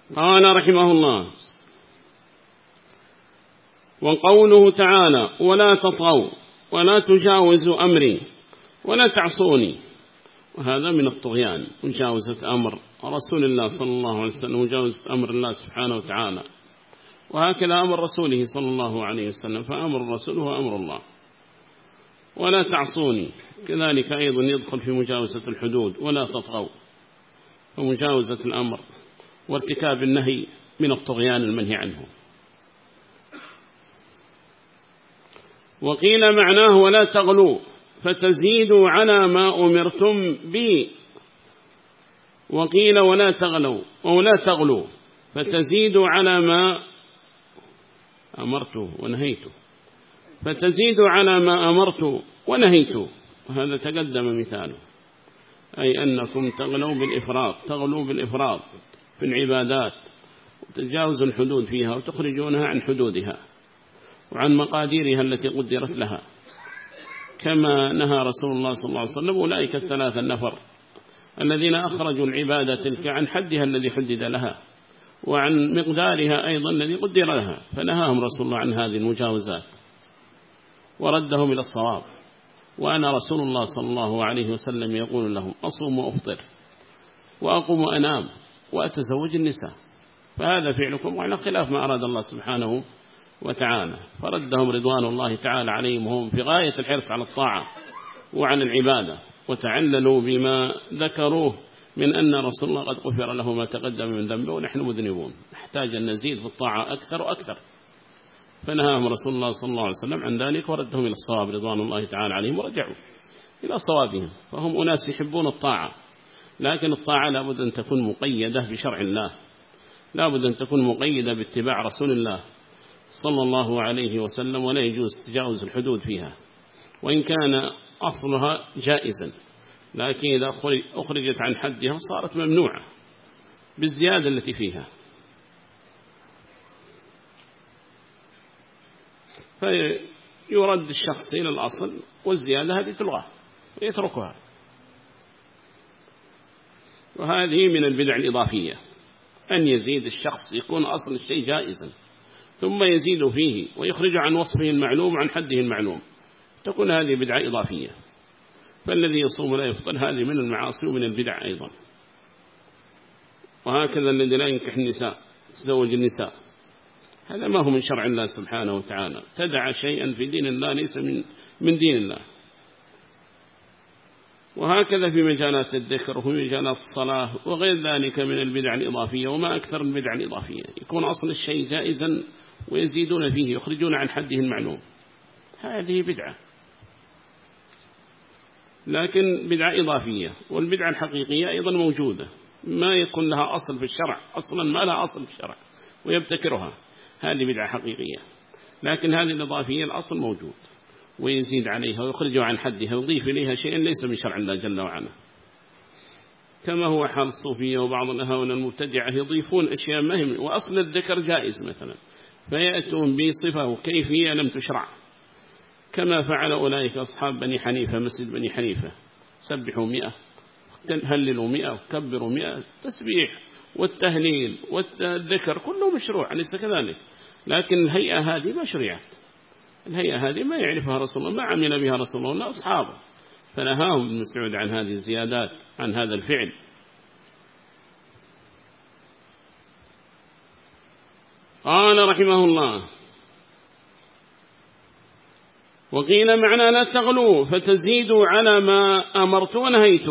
قال رحمه الله: وقوله تعالى: ولا تطغوا ولا تجاوزوا أمري ولا تعصوني. وهذا من الطغيان، مجاوزة أمر رسول الله صلى الله عليه وسلم، مجاوزة أمر الله سبحانه وتعالى، وهكذا أمر رسوله صلى الله عليه وسلم، فأمر الرسول هو أمر الله. ولا تعصوني كذلك أيضا يدخل في مجاوزة الحدود. ولا تطغوا، ومجاوزة الأمر وارتكاب النهي من الطغيان المنهي عنه. وقيل معناه: ولا تغلوا فتزيدوا على ما أمرتم به. وقيل: ولا تغلوا ولا تغلوا فتزيدوا على ما أمرته ونهيته، فتزيدوا على ما أمرت ونهيته. وهذا تقدم مثاله، أي أنكم تغلوا بالإفراط في العبادات، وتجاوزوا الحدود فيها وتخرجونها عن حدودها وعن مقاديرها التي قدرت لها، كما نهى رسول الله صلى الله عليه وسلم أولئك الثلاثة النفر الذين أخرجوا العبادة تلك عن حدها الذي حدد لها وعن مقدارها أيضا الذي قدر لها، فنهاهم رسول الله عن هذه المجاوزات وردهم إلى الصواب. وأنا رسول الله صلى الله عليه وسلم يقول لهم: أصوم وأفطر وأقوم وأنام وأتزوج النساء، فهذا فعلكم وعلى خلاف ما أراد الله سبحانه وتعالى. فردهم رضوان الله تعالى عليهم وهم في غاية الحرص على الطاعة وعن العبادة، وتعللوا بما ذكروه من أن رسول الله قد غفر له ما تقدم من ذنبه ونحن مذنبون، نحتاج أن نزيد في الطاعة أكثر وأكثر. فنهاهم رسول الله صلى الله عليه وسلم عن ذلك وردهم إلى الصواب رضوان الله تعالى عليهم، ورجعوا إلى صوابهم. فهم أناس يحبون الطاعة، لكن الطاعة لابد أن تكون مقيدة بشرع الله، لابد أن تكون مقيدة باتباع رسول الله صلى الله عليه وسلم، ولا يجوز تجاوز الحدود فيها، وإن كان أصلها جائزا، لكن إذا أخرجت عن حدها صارت ممنوعة بالزيادة التي فيها. فيرد الشخص إلى الأصل، والزيادة هذه تلغى ويتركها. وهذه من البدع الإضافية، أن يزيد الشخص، يكون أصل الشيء جائزا ثم يزيد فيه ويخرج عن وصفه المعلوم عن حده المعلوم، تكون هذه بدعة إضافية. فالذي يصوم لا يفطر هذه من المعاصي ومن البدع أيضا. وهكذا الذي لا ينكح النساء، تزوج النساء، هذا ما هو من شرع الله سبحانه وتعالى، تدع شيئا في دين الله ليس من دين الله. وهكذا في مجالات الذكر وفي مجالات الصلاة وغير ذلك من البدع الإضافية. وما أكثر البدع الإضافية، يكون أصل الشيء جائزا ويزيدون فيه، يخرجون عن حده المعلوم، هذه بدعة، لكن بدعة إضافية. والبدعة الحقيقية أيضا موجودة، ما يكون لها أصل في الشرع، أصلا ما لها أصل في الشرع ويبتكرها، هذه بدعة حقيقية. لكن هذه الإضافية الأصل موجود، ويزيد عليها ويخرج عن حدها ويضيف إليها شيئا ليس من شرع الله جل وعلا، كما هو حال الصوفية وبعض الأهواء المبتدعة، يضيفون أشياء مهمة، وأصل الذكر جائز مثلا، فيأتون بصفة وكيفية لم تشرع، كما فعل أولئك أصحاب بني حنيفة، مسجد بني حنيفة، سبحوا 100 هللوا 100 وكبروا 100، التسبيح والتهليل والذكر كله مشروع، أليس كذلك؟ لكن الهيئة هذه ما شرعت، الهيئة هذه ما يعرفها رسول الله، ما عمل بها رسول الله ولا أصحابه، فنهاهم ابن مسعود عن هذه الزيادات، عن هذا الفعل. قال رحمه الله: وقيل معنى لا تغلوا فتزيدوا على ما أمرت ونهيت.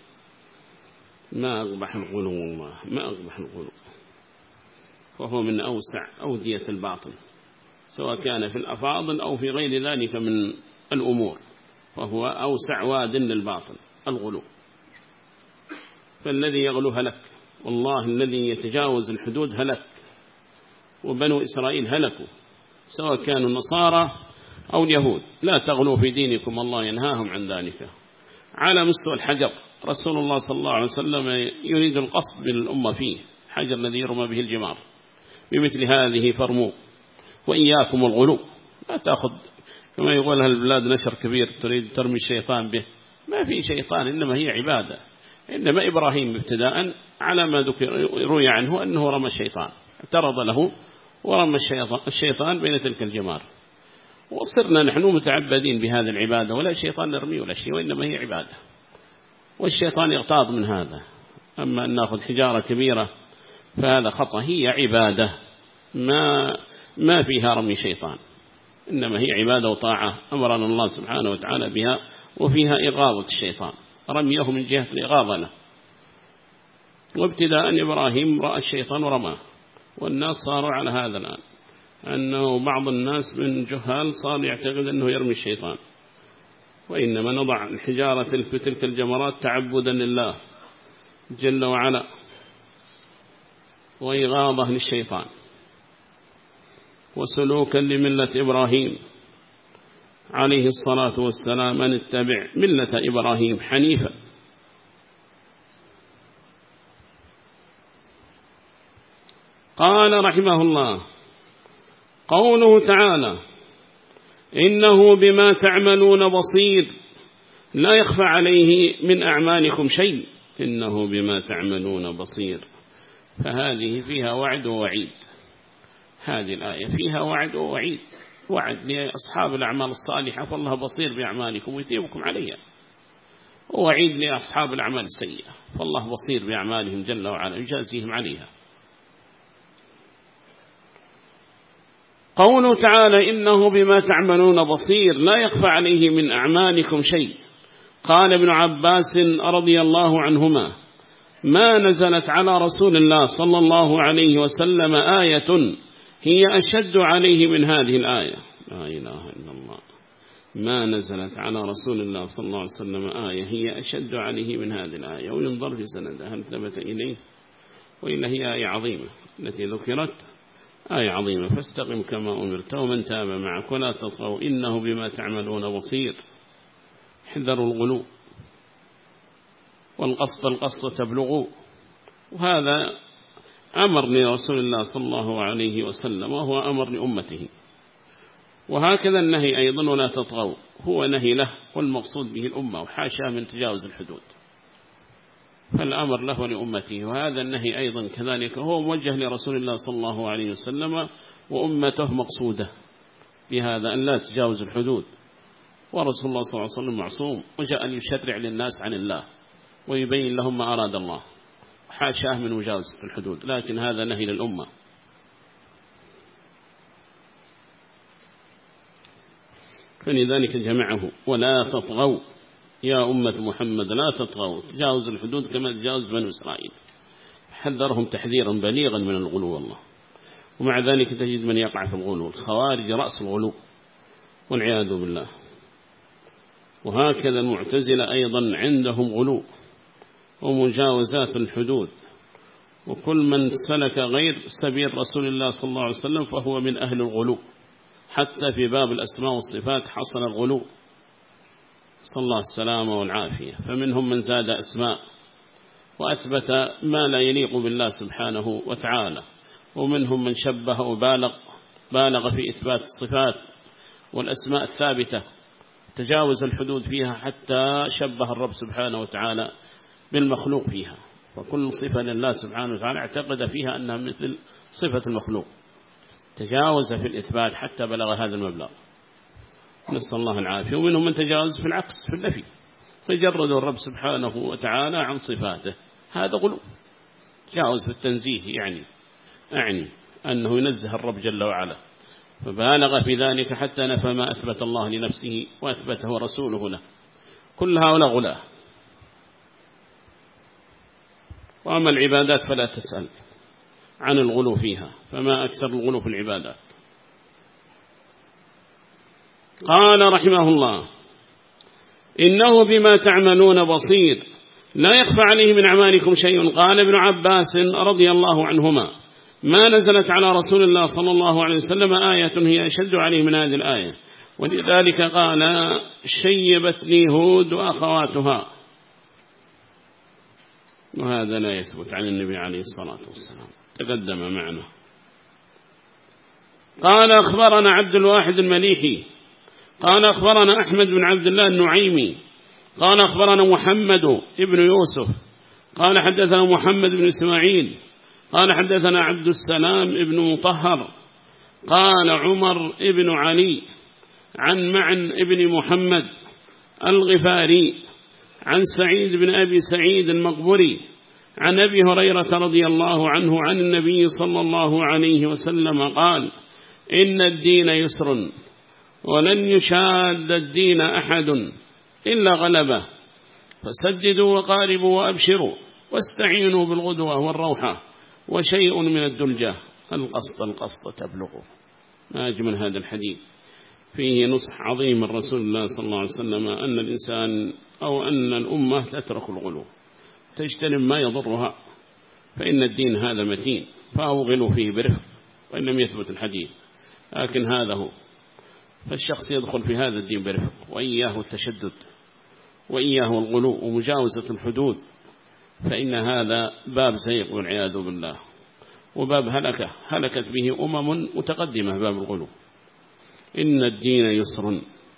ما أقبح الغلو، والله ما أقبح الغلو، وهو من أوسع أودية الباطل، سواء كان في الأفاضل أو في غير ذلك من الأمور، فهو أوسع واد للباطل الغلو. فالذي يغلو هلك، والله الذي يتجاوز الحدود هلك، وبنو إسرائيل هلكوا، سواء كانوا النصارى أو اليهود. لا تغلوا في دينكم، الله ينهاهم عن ذلك. على مستوى الحجر، رسول الله صلى الله عليه وسلم يريد القصد بالأمة فيه، حجر الذي يرمى به الجمار، بمثل هذه فرموا وإياكم الغلو. لا تأخذ كما يقولها البلاد نشر كبير تريد ترمي الشيطان به، ما في شيطان، إنما هي عبادة، إنما إبراهيم ابتداء على ما روي عنه أنه رمى الشيطان، اعترض له ورمى الشيطان بين تلك الجمار. وصرنا نحن متعبدين بهذه العبادة، ولا شيطان نرمي ولا شيء، وإنما هي عبادة، والشيطان يغتاظ من هذا. أما أن نأخذ حجارة كبيرة فهذا خطأ، هي عبادة ما فيها رمي شيطان، إنما هي عبادة وطاعة أمرنا الله سبحانه وتعالى بها، وفيها إغاظة الشيطان، رميه من جهة الإغاظة له. وابتداء إبراهيم رأى الشيطان ورماه، والناس صاروا على هذا الآن، أنه بعض الناس من جهال صار يعتقد أنه يرمي الشيطان، وإنما نضع الحجارة في تلك الجمرات تعبدا لله جل وعلا وإغاظة للشيطان وسلوكا لملة إبراهيم عليه الصلاة والسلام، أن اتبع ملة إبراهيم حنيفا. قال رحمه الله: قوله تعالى: إنه بما تعملون بصير لا يخفى عليه من أعمالكم شيء، إنه بما تعملون بصير، فهذه فيها وعد ووعيد. هذه الآية فيها وعد ووعيد، وعد لأصحاب الأعمال الصالحة فالله بصير بأعمالكم ويثيبكم عليها، ووعيد لأصحاب الأعمال السيئة فالله بصير بأعمالهم جل وعلا يجازيهم عليها. قوله تعالى: إنه بما تعملون بصير لا يخفى عليه من أعمالكم شيء. قال ابن عباس رضي الله عنهما: ما نزلت على رسول الله صلى الله عليه وسلم آية هي أشد عليه من هذه الآية. لا إله إلا الله. ما نزلت على رسول الله صلى الله عليه وسلم آية هي أشد عليه من هذه الآية، وينظر في سندها هل ثبت إليه، وإلا هي آية عظيمة التي ذكرت، آية عظيمة. فاستقم كما أمرت ومن تاب معك ولا تطغوا إنه بما تعملون بصير. احذروا الغلو والقصد تبلغوا. وهذا أمر لرسول الله صلى الله عليه وسلم، وهو أمر لأمته. وهكذا النهي أيضا ولا تطغوا هو نهي له، والمقصود به الأمة، وحاشا من تجاوز الحدود، فالأمر له ولأمته. وهذا النهي أيضا كذلك هو موجه لرسول الله صلى الله عليه وسلم وأمته، مقصودة بهذا أن لا تجاوز الحدود. ورسول الله صلى الله عليه وسلم معصوم، وجاء ليشرع للناس عن الله ويبين لهم ما أراد الله، حاشاه من مجاوزة الحدود، لكن هذا نهي للأمة. فلذلك جمعه: ولا تطغوا يا أمة محمد، لا تطغوا، تجاوز الحدود كما تجاوز بنو إسرائيل. حذرهم تحذيرا بليغا من الغلو والله. ومع ذلك تجد من يقع في الغلو، الخوارج رأس الغلو والعياذ بالله. وهكذا المعتزلة أيضا عندهم غلو ومجاوزات الحدود، وكل من سلك غير سبيل رسول الله صلى الله عليه وسلم فهو من أهل الغلو. حتى في باب الأسماء والصفات حصل الغلو، صلى الله السلامة والعافية. فمنهم من زاد أسماء وأثبت ما لا يليق بالله سبحانه وتعالى، ومنهم من شبه وبالغ في إثبات الصفات والأسماء الثابتة، تجاوز الحدود فيها حتى شبه الرب سبحانه وتعالى بالمخلوق فيها. وكل صفة لله سبحانه وتعالى اعتقد فيها أنها مثل صفة المخلوق، تجاوز في الإثبات حتى بلغ هذا المبلغ، نسأل الله العافية. ومنهم من تجاوز في العكس في النفي، فجرد الرب سبحانه وتعالى عن صفاته، هذا غلو. تجاوز في التنزيه أعني أنه ينزه الرب جل وعلا، فبالغ في ذلك حتى نفى ما أثبت الله لنفسه وأثبته رسوله له. كل هؤلاء غلاة. وأما العبادات فلا تسأل عن الغلو فيها، فما أكثر الغلو في العبادات. قال رحمه الله: إنه بما تعملون بصير لا يخفى عليه من أعمالكم شيء. قال ابن عباس رضي الله عنهما: ما نزلت على رسول الله صلى الله عليه وسلم آية هي أشد عليه من هذه الآية، ولذلك قال: شيبتني هود وأخواتها. وهذا لا يثبت عن النبي عليه الصلاة والسلام، تقدم معنا. قال: أخبرنا عبد الواحد المليحي قال: أخبرنا أحمد بن عبد الله النعيمي قال: أخبرنا محمد ابن يوسف قال حدثنا محمد بن إسماعيل قال حدثنا عبد السلام بن مطهر قال عمر بن علي عن معن بن محمد الغفاري عن سعيد بن أبي سعيد المقبري عن أبي هريرة رضي الله عنه عن النبي صلى الله عليه وسلم قال إن الدين يسر ولن يشاد الدين أحد إلا غلبه فسددوا وقاربوا وأبشروا واستعينوا بالغدوة والروحة وشيء من الدلجة القسط تبلغوا. ما أجمل هذا الحديث، فيه نصح عظيم من رسول الله صلى الله عليه وسلم أن الإنسان أو أن الأمة تترك الغلو، تجتنب ما يضرها، فإن الدين هذا متين، فأوغلوا فيه برفق وإن لم يثبت الحديث، لكن هذا هو. فالشخص يدخل في هذا الدين برفق، وإياه التشدد وإياه الغلو ومجاوزة الحدود، فإن هذا باب زيق والعياذ بالله، وباب هلكت به متقدمة، باب الغلو. إن الدين يسر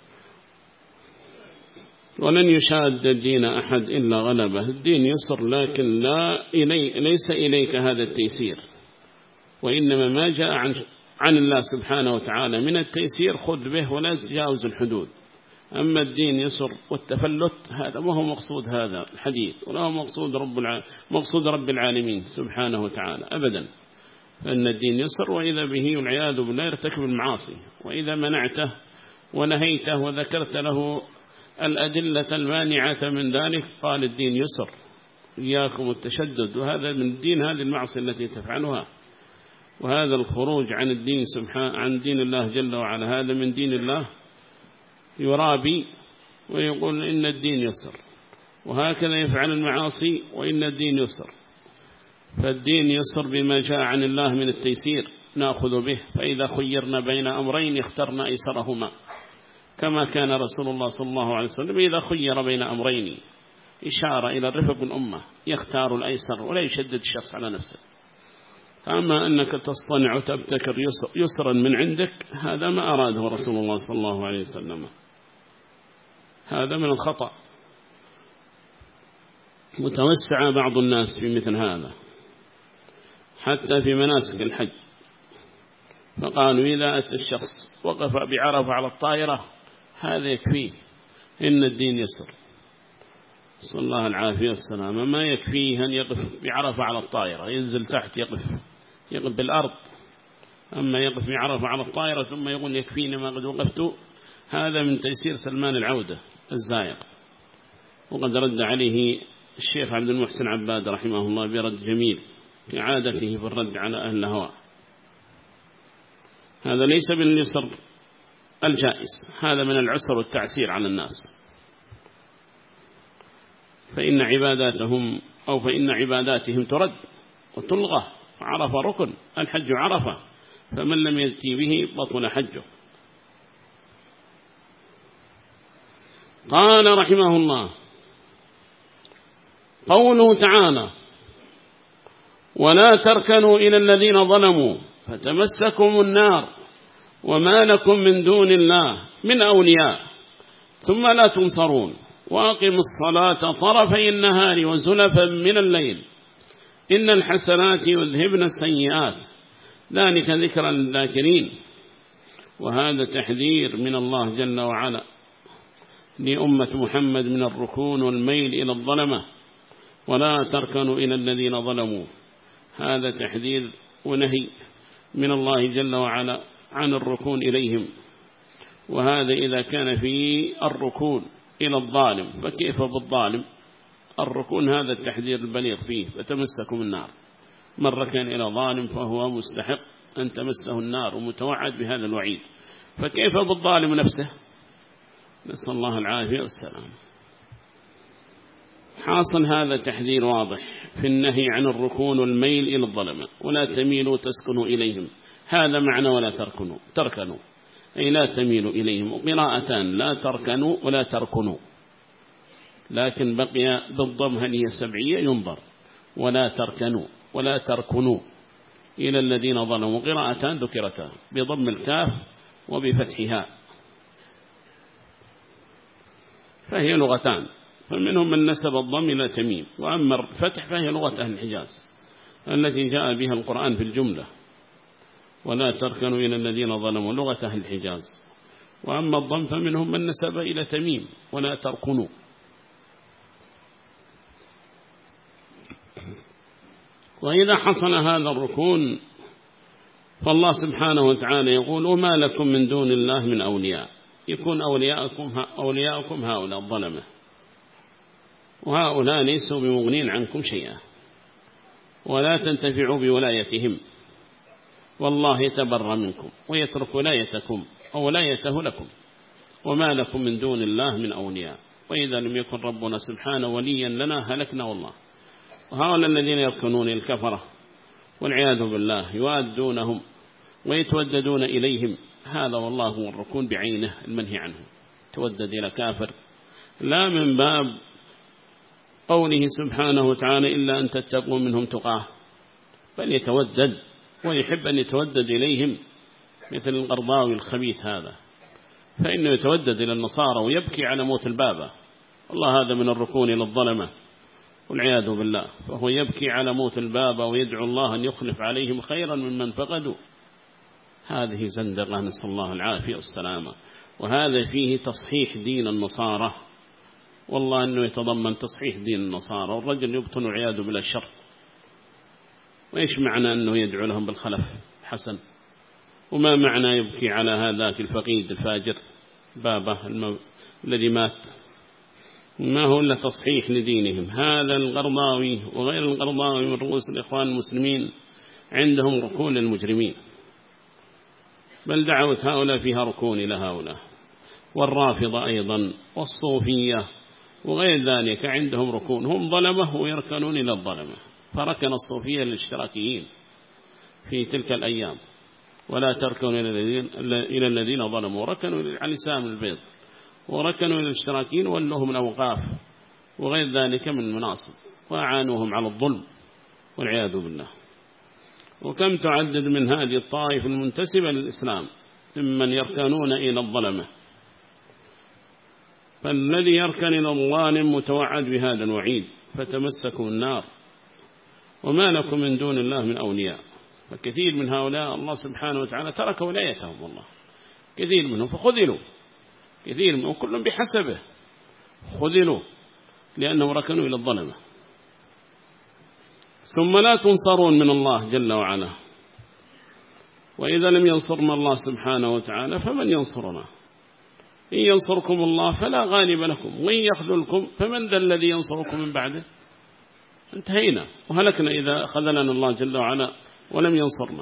ولن يشاد الدين أحد إلا غلبه. الدين يسر، لكن ليس إليك هذا التيسير، وإنما ما جاء عن الله سبحانه وتعالى من التيسير خذ به ولا تجاوز الحدود. أما الدين يسر والتفلت هذا ما هو مقصود هذا الحديث، ولا هو مقصود رب العالمين سبحانه وتعالى أبدا. فإن الدين يسر، وإذا به والعياذ بالله يرتكب المعاصي، وإذا منعته ونهيته وذكرت له الأدلة المانعة من ذلك قال الدين يسر، إياكم التشدد، وهذا من الدين هذه المعصية التي تفعلها، وهذا الخروج عن الدين عن دين الله جل وعلا، هذا من دين الله يرابي ويقول إن الدين يسر، وهكذا يفعل المعاصي وإن الدين يسر. فالدين يسر بما جاء عن الله من التيسير نأخذ به، فإذا خيرنا بين أمرين اخترنا أيسرهما، كما كان رسول الله صلى الله عليه وسلم إذا خير بين أمرين إشارة إلى الرفق بالأمة يختار الأيسر ولا يشدد الشخص على نفسه. أما أنك تصطنع وتبتكر يسرا من عندك، هذا ما أراده رسول الله صلى الله عليه وسلم، هذا من الخطأ. متوسع بعض الناس في مثل هذا حتى في مناسك الحج، فقالوا إذا أتى الشخص وقف بعرفة على الطائرة هذا يكفيه، إن الدين يسر، صلى الله العافية والسلامة. ما يكفيه أن يقف بعرفة على الطائرة، ينزل تحت يقف بالأرض، أما يقف بعرفة على الطائرة ثم يقول يكفيني ما قد وقفت، هذا من تيسير سلمان العودة الزائق. وقد رد عليه الشيخ عبد المحسن عباد رحمه الله برد جميل كعادته في الرد على أهل الهوى. هذا ليس باليسر الجائز، هذا من العسر والتعسير على الناس. فإن عباداتهم ترد وتلغى، عرفة ركن، الحج عرفة، فمن لم يأتي به بطل حجه. قال رحمه الله قوله تعالى ولا تركنوا إلى الذين ظلموا فتمسكم النار وما لكم من دون الله من أولياء ثم لا تنصرون وأقم الصلاة طرفي النهار وزلفا من الليل إن الحسنات يذهبن السيئات ذلك ذكرى للذاكرين. وهذا تحذير من الله جل وعلا لأمة محمد من الركون والميل إلى الظلمة، ولا تركنوا إلى الذين ظلموا، هذا تحذير ونهي من الله جل وعلا عن الركون إليهم. وهذا إذا كان في الركون إلى الظالم، فكيف بالظالم؟ الركون هذا التحذير البليغ فيه، فتمسكوا النار. من ركن إلى ظالم فهو مستحق أن تمسه النار ومتوعد بهذا الوعيد، فكيف بالظالم نفسه؟ نسأل الله العافية والسلام. حاصل هذا تحذير واضح في النهي عن الركون والميل إلى الظلمة، ولا تميلوا تسكنوا إليهم، هذا معنى ولا تركنوا أي لا تميلوا إليهم. وقراءتان لا تركنوا ولا تركنوا، لكن بقي بالضم هل هي سبعية ينظر، ولا تركنوا ولا تركنوا إلى الذين ظلموا. قراءتان ذكرتا بضم الكاف وبفتحها، فهي لغتان فمنهم من نسب الضم إلى تميم. وأما الفتح فهي لغة أهل الحجاز التي جاء بها القرآن في الجملة، ولا تركنوا إلى الذين ظلموا، لغة أهل الحجاز. وأما الضم فمنهم من نسب إلى تميم، ولا تركنوا. وإذا حصل هذا الركون فالله سبحانه وتعالى يقول: وما لكم من دون الله من أولياء. يكون أولياءكم هؤلاء الظلمة، وهؤلاء ليسوا بمغنين عنكم شيئا، ولا تنتفعوا بولايتهم، والله يتبرى منكم ويترك ولايتكم أو ولايته لكم. وما لكم من دون الله من أولياء، وإذا لم يكن ربنا سبحانه وليا لنا هلكنا والله. وهؤلاء الذين يركنون الكفرة والعياذ بالله يؤدونهم ويتوددون إليهم، هذا والله هو الركون بعينه المنهي عنه. تودد إلى كافر لا من باب قوله سبحانه وتعالى: إلا أن تتقوا منهم تقاه، بل يتودد ويحب أن يتودد إليهم، مثل القرضاوي الخبيث هذا، فإنه يتودد إلى النصارى ويبكي على موت البابا. والله هذا من الركون إلى الظلمة والعياذ بالله، فهو يبكي على موت البابا ويدعو الله أن يخلف عليهم خيرا ممن فقدوا. هذه زندقة، نسأل الله العافية والسلامة. وهذا فيه تصحيح دين النصارى، والله أنه يتضمن تصحيح دين النصارى، والرجل يبطن والعياذ بالله الشر. وإيش معنى أنه يدعو لهم بالخلف حسن؟ وما معنى يبكي على هذاك الفقيد الفاجر بابا الذي مات؟ ما هو إلا تصحيح لدينهم. هذا القرضاوي وغير القرضاوي من رؤوس الإخوان المسلمين عندهم ركون للمجرمين، بل دعوة هؤلاء فيها ركون إلى هؤلاء. والرافضة أيضا والصوفية وغير ذلك عندهم ركون، هم ظلمه ويركنون إلى الظلمة. فركن الصوفية للاشتراكيين في تلك الأيام: ولا تركنوا إلى الذين ظلموا، ركنوا للعلسام البيض، وركنوا إلى الاشتراكيين ولهم الأوقاف وغير ذلك من المناصب، وأعانوهم على الظلم والعياذ بالله. وكم تعدد من هذه الطائفة المنتسبة للإسلام ممن يركنون إلى الظلمة. فالذي يركن إلى الظالم متوعد بهذا الوعيد، فتمسكوا النار. وما لكم من دون الله من أولياء. فكثير من هؤلاء الله سبحانه وتعالى ترك ولايتهم، والله كثير منهم فخذلوا، كثير منهم كلهم بحسبه خذلوا لأنهم ركنوا إلى الظلمة. ثم لا تنصرون من الله جل وعلا. وإذا لم ينصرنا الله سبحانه وتعالى فمن ينصرنا؟ إن ينصركم الله فلا غالب لكم، وإن يخذلكم فمن ذا الذي ينصركم من بعده؟ انتهينا وهلكنا إذا خذلنا الله جل وعلا ولم ينصرنا.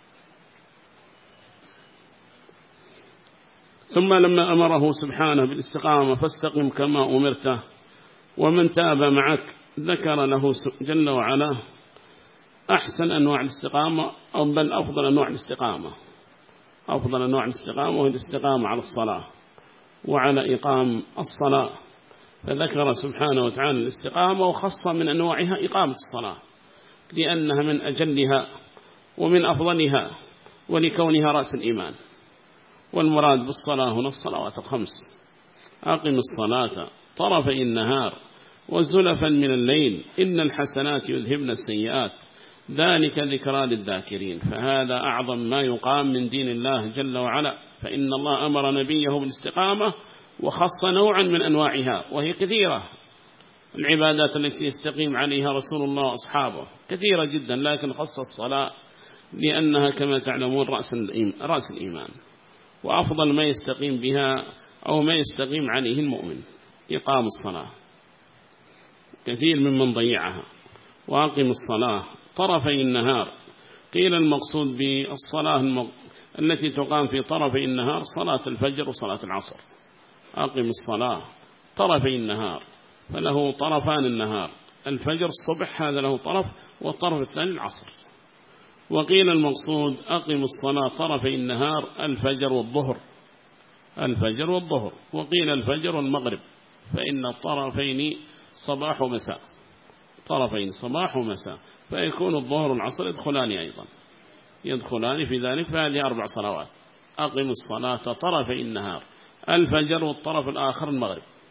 ثم لما أمره سبحانه بالاستقامة فاستقم كما أمرته ومن تاب معك، ذكر له جل وعلا أحسن أنواع الاستقامة، أو بل أفضل أنواع الاستقامة. أفضل أنواع الاستقامة وهي الاستقامة على الصلاة وعلى إقام الصلاة. فذكر سبحانه وتعالى الاستقامة وخص من أنواعها إقامة الصلاة، لأنها من أجلها ومن أفضلها ولكونها رأس الإيمان. والمراد بالصلاة هنا الصلوات الخمس: أقم الصلاة طرفي النهار وزلفا من الليل إن الحسنات يذهبن السيئات ذلك ذكرى للذاكرين. فهذا أعظم ما يقام من دين الله جل وعلا، فإن الله أمر نبيه بالاستقامة وخص نوعا من أنواعها، وهي كثيرة. العبادات التي يستقيم عليها رسول الله وأصحابه كثيرة جدا، لكن خص الصلاة لأنها كما تعلمون رأس الإيمان، وأفضل ما يستقيم بها أو ما يستقيم عليه المؤمن إقام الصلاة. كثير ممن ضيعها. وأقم الصلاة طرفي النهار، قيل المقصود بالصلاة التي تقام في طرفي النهار صلاة الفجر وصلاة العصر. أقم الصلاة طرفي النهار، فله طرفان النهار: الفجر الصبح هذا له طرف، والطرف الثاني العصر. وقيل المقصود أقم الصلاة طرفي النهار الفجر والظهر، الفجر والظهر. وقيل الفجر والمغرب، فإن الطرفين صباح ومساء، طرفين صباح ومساء، فيكون الظهر والعصر يدخلان في ذلك. فهذه 4 صلوات: أقم الصلاة طرفي النهار الفجر، والطرف الآخر المغرب.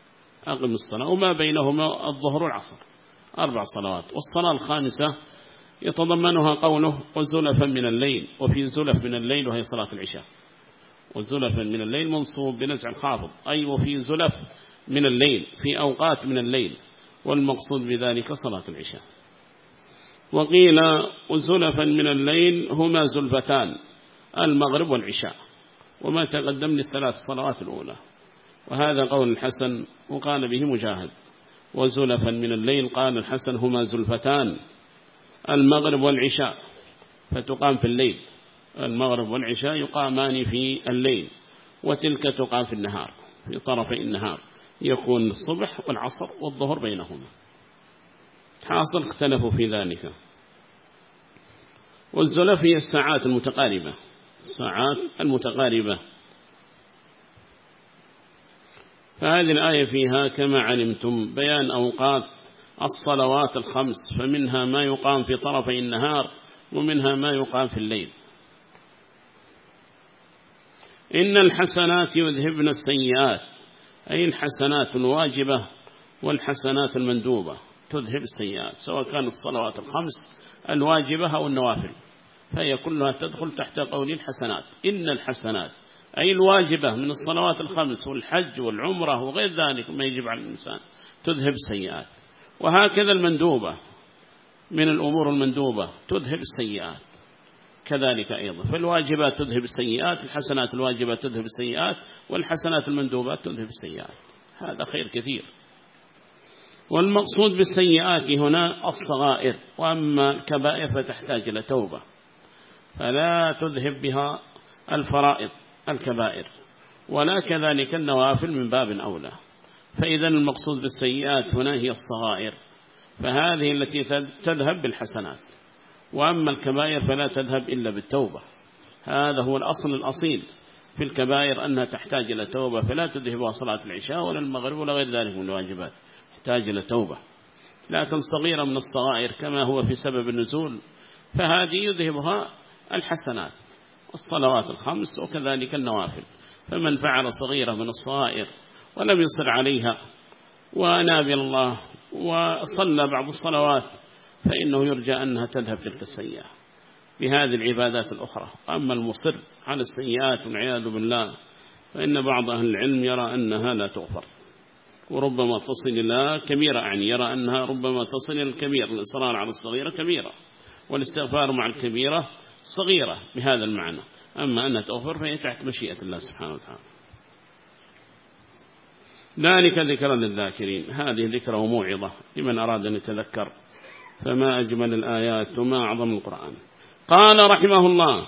أقم الصلاة، وما بينهما الظهر والعصر 4 صلوات. والصلاة الخامسة يتضمنها قوله وزلفا من الليل، وفي زلف من الليل وهي صلاة العشاء. وزلفا من الليل منصوب بنزع الخافض، أي وفي زلف من الليل، في أوقات من الليل، والمقصود بذلك صلاة العشاء. وقيل وزلفا من الليل هما زلفتان المغرب والعشاء، وما تقدم للثلاث صلوات الأولى، وهذا قول الحسن وقال به مجاهد. وزلفا من الليل قال الحسن هما زلفتان المغرب والعشاء، فتقام في الليل. المغرب والعشاء يقامان في الليل، وتلك تقام في النهار، في طرفي النهار، يكون الصبح والعصر والظهر بينهما. حاصل اختلفوا في ذلك. والزلف هي الساعات المتقاربة، الساعات المتقاربة. فهذه الآية فيها كما علمتم بيان أوقات الصلوات الخمس، فمنها ما يقام في طرفي النهار ومنها ما يقام في الليل. إن الحسنات يذهبن السيئات، أي الحسنات الواجبة والحسنات المندوبة تذهب السيئات، سواء كانت الصلوات الخمس الواجبة أو النوافل، فهي كلها تدخل تحت قول الحسنات. إن الحسنات أي الواجبة من الصلوات الخمس والحج والعمرة وغير ذلك ما يجب على الإنسان تذهب السيئات. وهكذا المندوبة من الأمور المندوبة تذهب السيئات كذلك أيضا. فالواجبات تذهب السيئات، الحسنات الواجبة تذهب السيئات، والحسنات المندوبات تذهب السيئات. هذا خير كثير. والمقصود بالسيئات هنا الصغائر، وأما الكبائر فتحتاج إلى توبة، فلا تذهب بها الفرائض الكبائر، ولا كذلك النوافل من باب أولى. فإذا المقصود بالسيئات هنا هي الصغائر، فهذه التي تذهب بالحسنات، وأما الكبائر فلا تذهب إلا بالتوبة. هذا هو الأصل الأصيل في الكبائر، أنها تحتاج إلى توبة، فلا تذهبها صلاة العشاء ولا المغرب ولا غير ذلك من الواجبات، تحتاج إلى توبة. لكن صغيرة من الصغائر كما هو في سبب النزول فهذه يذهبها الحسنات، الصلوات الخمس وكذلك النوافل. فمن فعل صغيرة من الصغائر ولم يصر عليها وأناب إلى الله وصلى بعض الصلوات فإنه يرجى أنها تذهب تلك السيئة بهذه العبادات الأخرى. أما المصر على السيئات والعياذ بالله فإن بعض أهل العلم يرى أنها لا تغفر، وربما تصل إلى كبيرة، يعني يرى أنها ربما تصل إلى الكبير، الإصرار على الصغيرة كبيرة والاستغفار مع الكبيرة صغيرة بهذا المعنى. أما أنها تغفر فهي تحت مشيئة الله سبحانه وتعالى. ذلك ذكرى للذاكرين، هذه ذكرى وموعظة لمن أراد أن يتذكر. فما أجمل الآيات وما أعظم القرآن. قال رحمه الله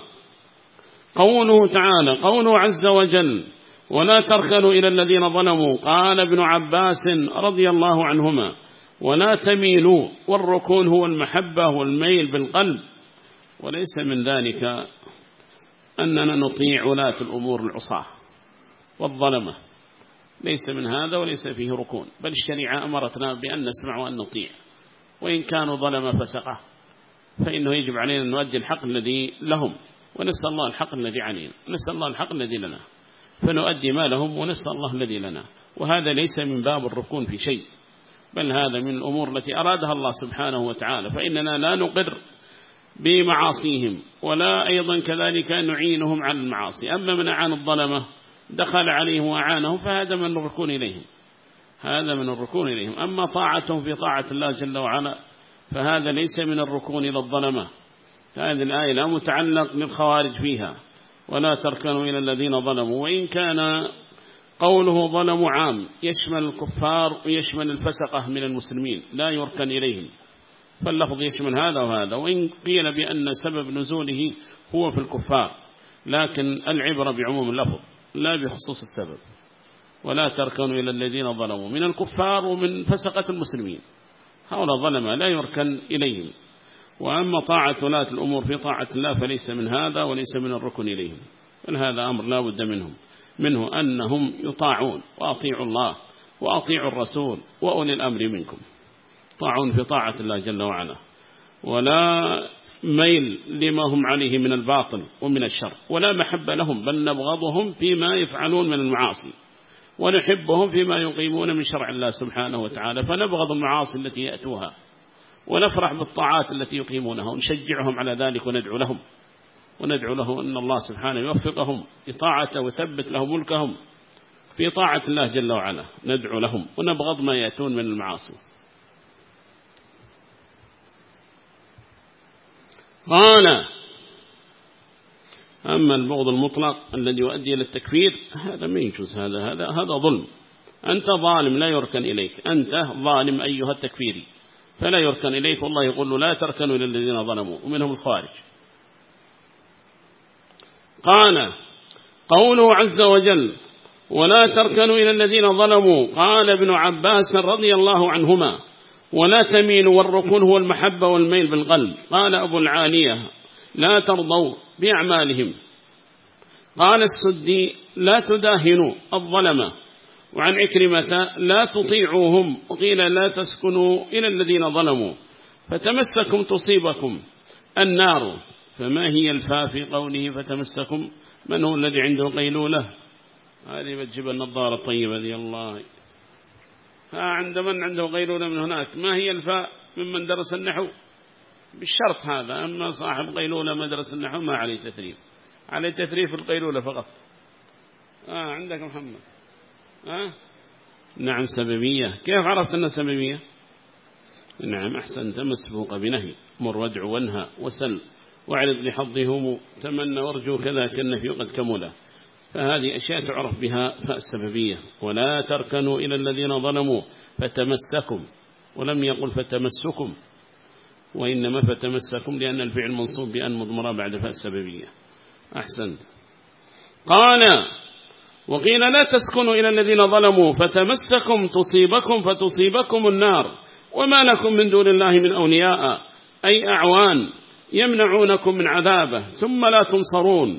قوله تعالى، قوله عز وجل ولا تركنوا إلى الذين ظلموا. قال ابن عباس رضي الله عنهما ولا تميلوا، والركون هو المحبة والميل بالقلب، وليس من ذلك أننا نطيع ولاة الأمور العصاة والظلمة، ليس من هذا وليس فيه ركون، بل الشريعة أمرتنا بأن نسمع وأن نطيع، وإن كانوا ظلمة فسقة فإنه يجب علينا أن نؤدي الحق الذي لهم، ونسأل الله الحق الذي علينا، نسأل الله الحق الذي لنا، فنؤدي ما لهم ونسأل الله الذي لنا. وهذا ليس من باب الركون في شيء، بل هذا من الأمور التي أرادها الله سبحانه وتعالى، فإننا لا نقر بمعاصيهم ولا أيضا كذلك نعينهم على المعاصي. أما من أعان الظلمة دخل عليهم وأعانهم فهذا من الركون إليهم، هذا من الركون إليهم. أما طاعتهم في طاعة الله جل وعلا فهذا ليس من الركون إلى الظلمة. هذه الآية لا متعلق للخوارج فيها، ولا تركنوا إلى الذين ظلموا، وإن كان قوله ظلموا عام يشمل الكفار ويشمل الفسقة من المسلمين لا يركن إليهم، فاللفظ يشمل هذا وهذا، وإن قيل بأن سبب نزوله هو في الكفار، لكن العبرة بعموم اللفظ لا بخصوص السبب. ولا تركنوا إلى الذين ظلموا من الكفار ومن فسقة المسلمين، هؤلاء ظلمة لا يركن إليهم. وأما طاعة ولاة الأمور في طاعة الله فليس من هذا وليس من الركن إليهم، بل هذا أمر لا بد منه أنهم يطاعون وأطيعوا الله وأطيعوا الرسول وأولي الأمر منكم، طاعون في طاعة الله جل وعلا، ولا ميل لما هم عليه من الباطل ومن الشر، ولا محبة لهم، بل نبغضهم فيما يفعلون من المعاصي، ونحبهم فيما يقيمون من شرع الله سبحانه وتعالى، فنبغض المعاصي التي يأتوها ونفرح بالطاعات التي يقيمونها ونشجعهم على ذلك وندعو له أن الله سبحانه يوفقهم لطاعته وثبت لهم ملكهم في طاعة الله جل وعلا، ندعو لهم ونبغض ما يأتون من المعاصي. قال: أما البغض المطلق الذي يؤدي إلى التكفير هذا ما يجوز، هذا ظلم. أنت ظالم لا يركن إليك، أنت ظالم أيها التكفيري فلا يركن إليك، والله يقول له لا تركنوا إلى الذين ظلموا ومنهم الخوارج. قال: قوله عز وجل: ولا تركنوا إلى الذين ظلموا، قال ابن عباس رضي الله عنهما: ولا تميلوا، والركون هو المحبة والميل بالقلب. قال أبو العالية: لا ترضوا بأعمالهم. قال السدي: لا تداهنوا الظلمة. وعن عكرمة: لا تطيعوهم. وقيل: لا تسكنوا إلى الذين ظلموا فتمسكم تصيبكم النار. فما هي الفاء في قوله فتمسكم؟ من هو الذي عنده قيلولة؟ هذه بتجيب النظارة الطيبة دي الله. عند من عنده قيلولة من هناك؟ ما هي الفاء ممن درس النحو بالشرط هذا؟ أما صاحب قيلولة ما درس النحو ما عليه تثريف، عليه تثريف القيلولة فقط. عندك محمد؟ نعم سببية. كيف عرفت أنها سببية؟ نعم أحسنت، مسبوقة بنهي: مر وادع وانهى وسل واعرض لحظهم تمنى وارجو كذا كالنفي قد كمله. فهذه أشياء تعرف بها فاء السببية. ولا تركنوا إلى الذين ظلموا فتمسكم، ولم يقل فتمسكم، وإنما فتمسكم لأن الفعل منصوب بأن مضمرة بعد فاء السببية. أحسنت. قال: وقيل: لا تسكنوا إلى الذين ظلموا فتمسكم تصيبكم فتصيبكم النار وما لكم من دون الله من أولياء، أي أعوان يمنعونكم من عذابه ثم لا تنصرون.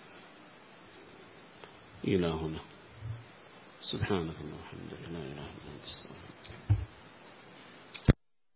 إلى هنا. سبحانك اللهم وبحمدك لا إله إلا أنت.